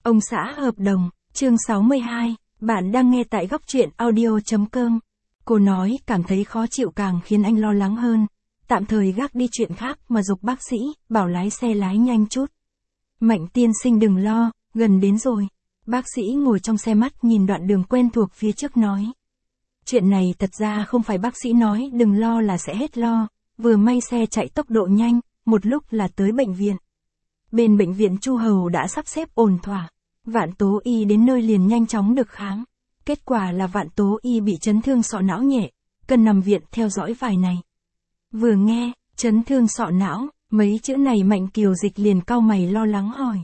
Ông xã hợp đồng, chương 62, bạn đang nghe tại góc truyện audio.com. Cô nói cảm thấy khó chịu càng khiến anh lo lắng hơn. Tạm thời gác đi chuyện khác mà giục bác sĩ, bảo lái xe lái nhanh chút. Mạnh tiên sinh đừng lo, gần đến rồi. Bác sĩ ngồi trong xe mắt nhìn đoạn đường quen thuộc phía trước nói. Chuyện này thật ra không phải bác sĩ nói đừng lo là sẽ hết lo, vừa may xe chạy tốc độ nhanh, một lúc là tới bệnh viện. Bên bệnh viện Chu Hầu đã sắp xếp ổn thỏa. Vạn Tố Y đến nơi liền nhanh chóng được khám. Kết quả là Vạn Tố Y bị chấn thương sọ não nhẹ, cần nằm viện theo dõi vài ngày. Vừa nghe, chấn thương sọ não, mấy chữ này Mạnh Kiều Dịch liền cau mày lo lắng hỏi.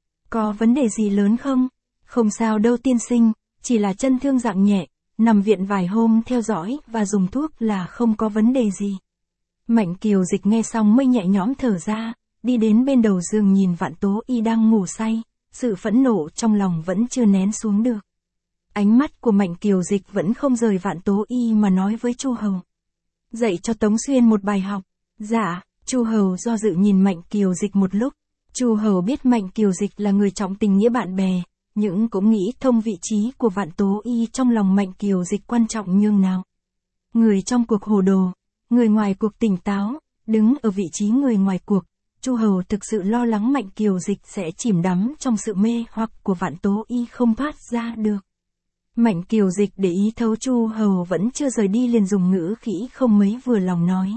Có vấn đề gì lớn không? Không sao đâu tiên sinh, chỉ là chân thương dạng nhẹ, nằm viện vài hôm theo dõi và dùng thuốc là không có vấn đề gì. Mạnh Kiều Dịch nghe xong mới nhẹ nhõm thở ra, đi đến bên đầu giường nhìn Vạn Tố Y đang ngủ say, sự phẫn nộ trong lòng vẫn chưa nén xuống được. Ánh mắt của Mạnh Kiều Dịch vẫn không rời Vạn Tố Y mà nói với Chu Hầu. Dạy cho Tống Xuyên một bài học. Dạ, Chu Hầu do dự nhìn Mạnh Kiều Dịch một lúc. Chu Hầu biết Mạnh Kiều Dịch là người trọng tình nghĩa bạn bè, nhưng cũng nghĩ thông vị trí của Vạn Tố Y trong lòng Mạnh Kiều Dịch quan trọng nhường nào. Người trong cuộc hồ đồ, người ngoài cuộc tỉnh táo, đứng ở vị trí người ngoài cuộc. Chu Hầu thực sự lo lắng Mạnh Kiều Dịch sẽ chìm đắm trong sự mê hoặc của Vạn Tố Y không thoát ra được. Mạnh Kiều Dịch để ý thấu Chu Hầu vẫn chưa rời đi liền dùng ngữ khí không mấy vừa lòng nói.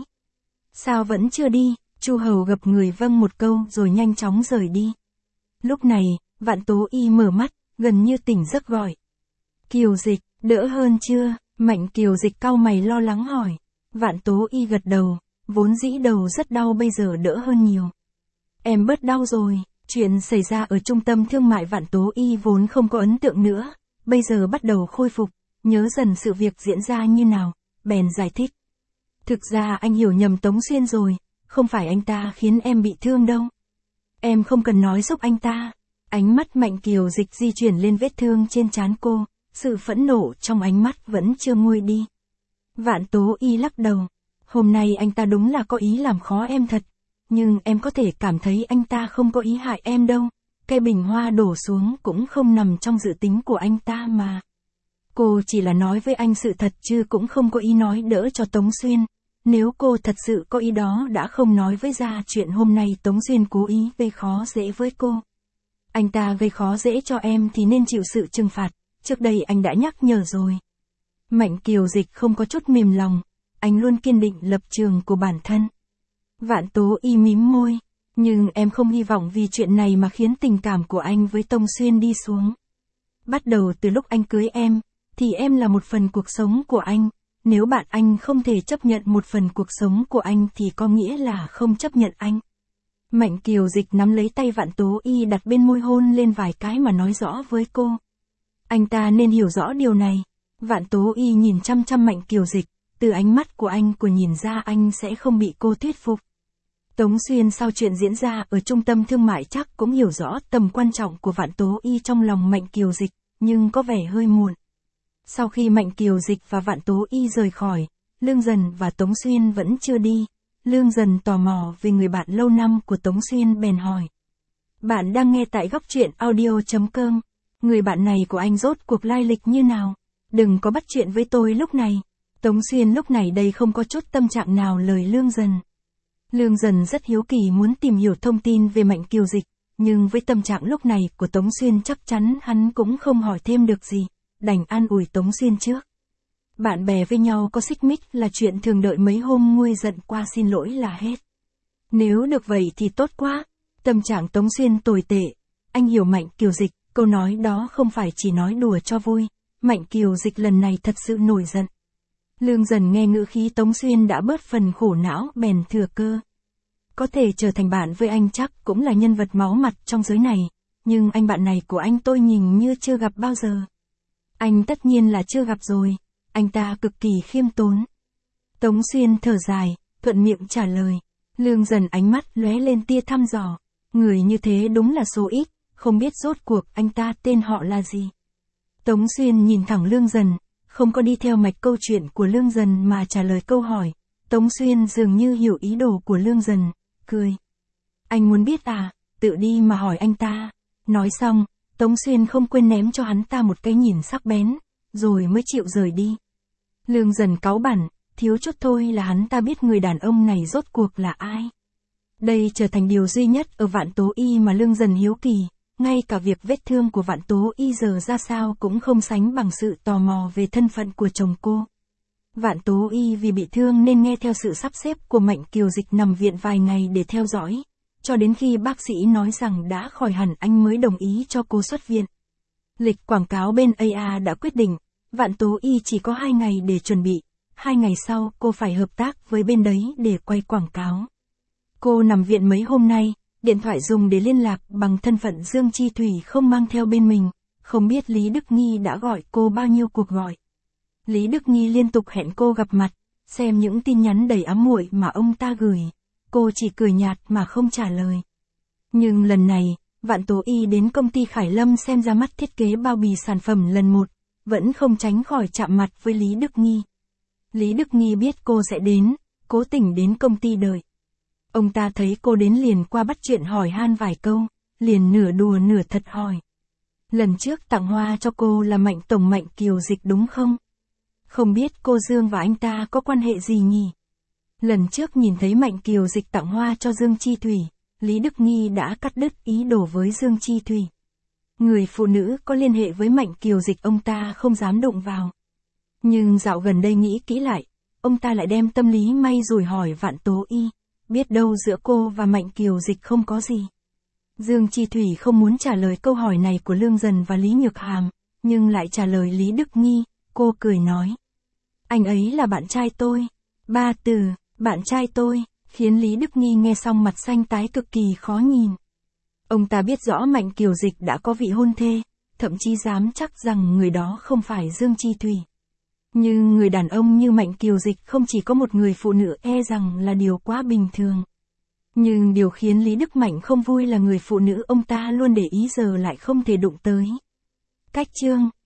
Sao vẫn chưa đi? Chu Hầu gập người vâng một câu rồi nhanh chóng rời đi. Lúc này, Vạn Tố Y mở mắt, gần như tỉnh giấc gọi. Kiều Dịch, đỡ hơn chưa? Mạnh Kiều Dịch cau mày lo lắng hỏi. Vạn Tố Y gật đầu, vốn dĩ đầu rất đau bây giờ đỡ hơn nhiều. Em bớt đau rồi, chuyện xảy ra ở trung tâm thương mại Vạn Tố Y vốn không có ấn tượng nữa, bây giờ bắt đầu khôi phục, nhớ dần sự việc diễn ra như nào, bèn giải thích. Thực ra anh hiểu nhầm Tống Xuyên rồi, không phải anh ta khiến em bị thương đâu. Em không cần nói giúp anh ta. Ánh mắt Mạnh Kiều Dịch di chuyển lên vết thương trên trán cô, sự phẫn nộ trong ánh mắt vẫn chưa nguôi đi. Vạn Tố Y lắc đầu. Hôm nay anh ta đúng là có ý làm khó em thật, nhưng em có thể cảm thấy anh ta không có ý hại em đâu. Cây bình hoa đổ xuống cũng không nằm trong dự tính của anh ta mà. Cô chỉ là nói với anh sự thật chứ cũng không có ý nói đỡ cho Tống Xuyên. Nếu cô thật sự có ý đó đã không nói với ra chuyện hôm nay Tống Xuyên cố ý gây khó dễ với cô. Anh ta gây khó dễ cho em thì nên chịu sự trừng phạt, trước đây anh đã nhắc nhở rồi. Mạnh Kiều Dịch không có chút mềm lòng, anh luôn kiên định lập trường của bản thân. Vạn Tố Y mím môi, nhưng em không hy vọng vì chuyện này mà khiến tình cảm của anh với Tống Xuyên đi xuống. Bắt đầu từ lúc anh cưới em, thì em là một phần cuộc sống của anh, nếu bạn anh không thể chấp nhận một phần cuộc sống của anh thì có nghĩa là không chấp nhận anh. Mạnh Kiều Dịch nắm lấy tay Vạn Tố Y đặt bên môi hôn lên vài cái mà nói rõ với cô. Anh ta nên hiểu rõ điều này. Vạn Tố Y nhìn chăm chăm Mạnh Kiều Dịch, từ ánh mắt của anh cô nhìn ra anh sẽ không bị cô thuyết phục. Tống Xuyên sau chuyện diễn ra ở trung tâm thương mại chắc cũng hiểu rõ tầm quan trọng của Vạn Tố Y trong lòng Mạnh Kiều Dịch, nhưng có vẻ hơi muộn. Sau khi Mạnh Kiều Dịch và Vạn Tố Y rời khỏi, Lương Dần và Tống Xuyên vẫn chưa đi. Lương Dần tò mò về người bạn lâu năm của Tống Xuyên bèn hỏi. Bạn đang nghe tại góc truyện audio.com. Người bạn này của anh rốt cuộc lai lịch như nào? Đừng có bắt chuyện với tôi lúc này. Tống Xuyên lúc này đây không có chút tâm trạng nào lời Lương Dần. Lương Dần rất hiếu kỳ muốn tìm hiểu thông tin về Mạnh Kiều Dịch, nhưng với tâm trạng lúc này của Tống Xuyên chắc chắn hắn cũng không hỏi thêm được gì, đành an ủi Tống Xuyên trước. Bạn bè với nhau có xích mích là chuyện thường, đợi mấy hôm nguôi giận qua xin lỗi là hết. Nếu được vậy thì tốt quá. Tâm trạng Tống Xuyên tồi tệ. Anh hiểu Mạnh Kiều Dịch, câu nói đó không phải chỉ nói đùa cho vui. Mạnh Kiều Dịch lần này thật sự nổi giận. Lương Dần nghe ngữ khí Tống Xuyên đã bớt phần khổ não bèn thừa cơ. Có thể trở thành bạn với anh chắc cũng là nhân vật máu mặt trong giới này, nhưng anh bạn này của anh tôi nhìn như chưa gặp bao giờ. Anh tất nhiên là chưa gặp rồi, anh ta cực kỳ khiêm tốn. Tống Xuyên thở dài, thuận miệng trả lời. Lương Dần ánh mắt lóe lên tia thăm dò. Người như thế đúng là số ít, không biết rốt cuộc anh ta tên họ là gì. Tống Xuyên nhìn thẳng Lương Dần, không có đi theo mạch câu chuyện của Lương Dần mà trả lời câu hỏi. Tống Xuyên dường như hiểu ý đồ của Lương Dần, cười. Anh muốn biết à, tự đi mà hỏi anh ta. Nói xong, Tống Xuyên không quên ném cho hắn ta một cái nhìn sắc bén, rồi mới chịu rời đi. Lương Dần cáu bẳn, thiếu chút thôi là hắn ta biết người đàn ông này rốt cuộc là ai. Đây trở thành điều duy nhất ở Vạn Tố Y mà Lương Dần hiếu kỳ, ngay cả việc vết thương của Vạn Tố Y giờ ra sao cũng không sánh bằng sự tò mò về thân phận của chồng cô. Vạn Tố Y vì bị thương nên nghe theo sự sắp xếp của Mạnh Kiều Dịch nằm viện vài ngày để theo dõi, cho đến khi bác sĩ nói rằng đã khỏi hẳn anh mới đồng ý cho cô xuất viện. Lịch quảng cáo bên AA đã quyết định, Vạn Tố Y chỉ có 2 ngày để chuẩn bị, 2 ngày sau cô phải hợp tác với bên đấy để quay quảng cáo. Cô nằm viện mấy hôm nay, điện thoại dùng để liên lạc bằng thân phận Dương Chi Thủy không mang theo bên mình, không biết Lý Đức Nghi đã gọi cô bao nhiêu cuộc gọi. Lý Đức Nghi liên tục hẹn cô gặp mặt, xem những tin nhắn đầy ám muội mà ông ta gửi, cô chỉ cười nhạt mà không trả lời. Nhưng lần này, Vạn Tố Y đến công ty Khải Lâm xem ra mắt thiết kế bao bì sản phẩm lần một, vẫn không tránh khỏi chạm mặt với Lý Đức Nghi. Lý Đức Nghi biết cô sẽ đến, cố tình đến công ty đợi. Ông ta thấy cô đến liền qua bắt chuyện hỏi han vài câu, liền nửa đùa nửa thật hỏi. Lần trước tặng hoa cho cô là Mạnh Tổng Mạnh Kiều Dịch đúng không? Không biết cô Dương và anh ta có quan hệ gì nhỉ? Lần trước nhìn thấy Mạnh Kiều Dịch tặng hoa cho Dương Chi Thủy, Lý Đức Nghi đã cắt đứt ý đồ với Dương Chi Thủy. Người phụ nữ có liên hệ với Mạnh Kiều Dịch ông ta không dám đụng vào. Nhưng dạo gần đây nghĩ kỹ lại, ông ta lại đem tâm lý may rủi hỏi Vạn Tố Y, biết đâu giữa cô và Mạnh Kiều Dịch không có gì. Dương Chi Thủy không muốn trả lời câu hỏi này của Lương Dần và Lý Nhược Hàm, nhưng lại trả lời Lý Đức Nghi, cô cười nói. Anh ấy là bạn trai tôi. 3 từ, bạn trai tôi, khiến Lý Đức Nghi nghe xong mặt xanh tái cực kỳ khó nhìn. Ông ta biết rõ Mạnh Kiều Dịch đã có vị hôn thê, thậm chí dám chắc rằng người đó không phải Dương Chi Thủy. Nhưng người đàn ông như Mạnh Kiều Dịch không chỉ có một người phụ nữ e rằng là điều quá bình thường. Nhưng điều khiến Lý Đức Mạnh không vui là người phụ nữ ông ta luôn để ý giờ lại không thể đụng tới. Cách chương